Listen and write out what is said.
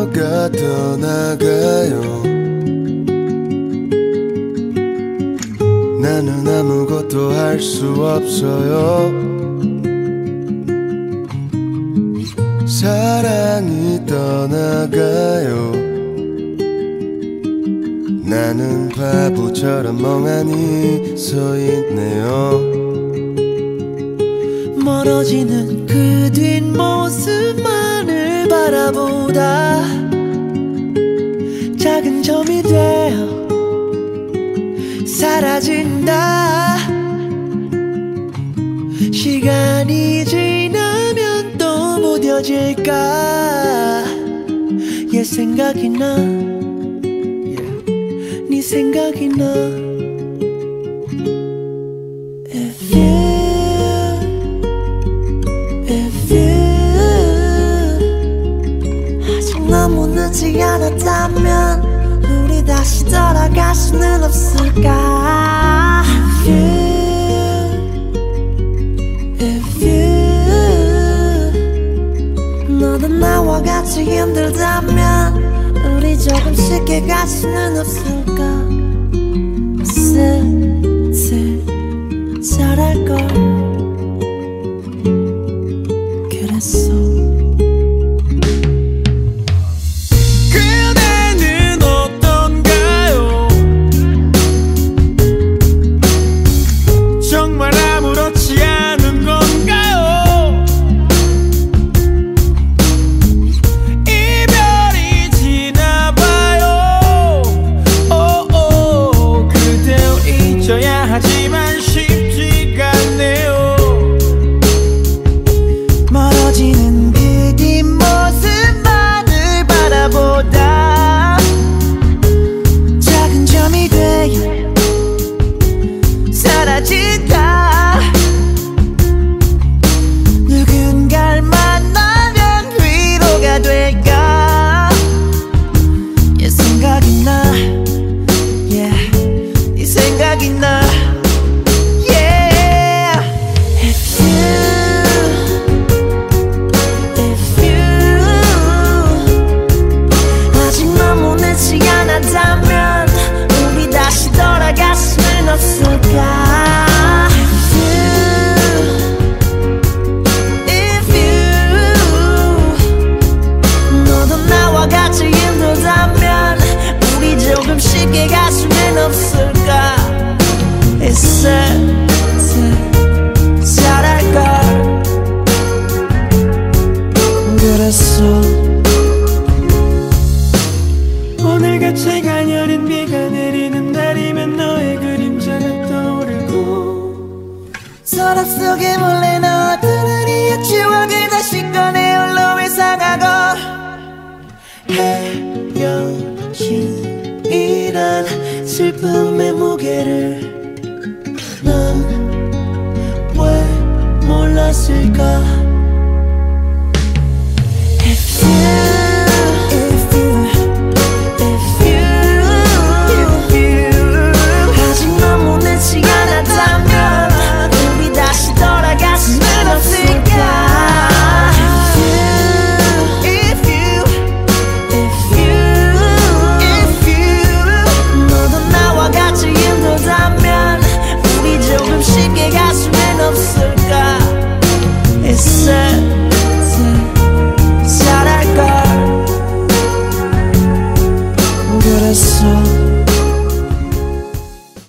너가 떠나가요. 나는 아무것도 할 수 없어요. 사랑이 떠나가요. 나는 바보처럼 멍하니 서 있네요. 멀어지는 그 뒷모습만을 바라보다 작은 점이 되어 사라진다. 시간이 지나면 또 무뎌질까. 얘 생각이 나, 네 생각이 나. If you 아직 너무 늦지 않았다면 우리 다시 돌아갈 수는 없을까. If you 너도 나와 같이 힘들다면 우리 조금 쉽게 갈 수는 없을까. 슬슬 잘할걸. 그랬어. 그대는 어떤가요? 정말 아무렇지 않은 건가요? 이별이 지나봐요. 오오 그대를 잊어야 하지만 쉽지가 않네요. 멀어지는 그 뒷모습만을 바라보다 작은 점이 되어 사라질까. 누군가를 만나면 위로가 될까. 얘 생각이 나, 네 생각이 나. 우리 다시 돌아갈 수는 없을까. If you 너도 나와 같이 힘들다면 우리 조금 쉽게 갈 수는 없을까. 있을 듯 잘할걸. 그랬어. 오늘같이 가녀린 비가 내리는 날이면 너의 그림자가 떠오르고 서랍 속에 몰래 넣었던 우리의 추억을 다시 꺼내 홀로 회상하고 헤어짐이란 슬픔의 무게를 난 왜 몰랐을까. 쉽게 갈 수는 없을까. 있을 듯 잘할걸. 그랬어.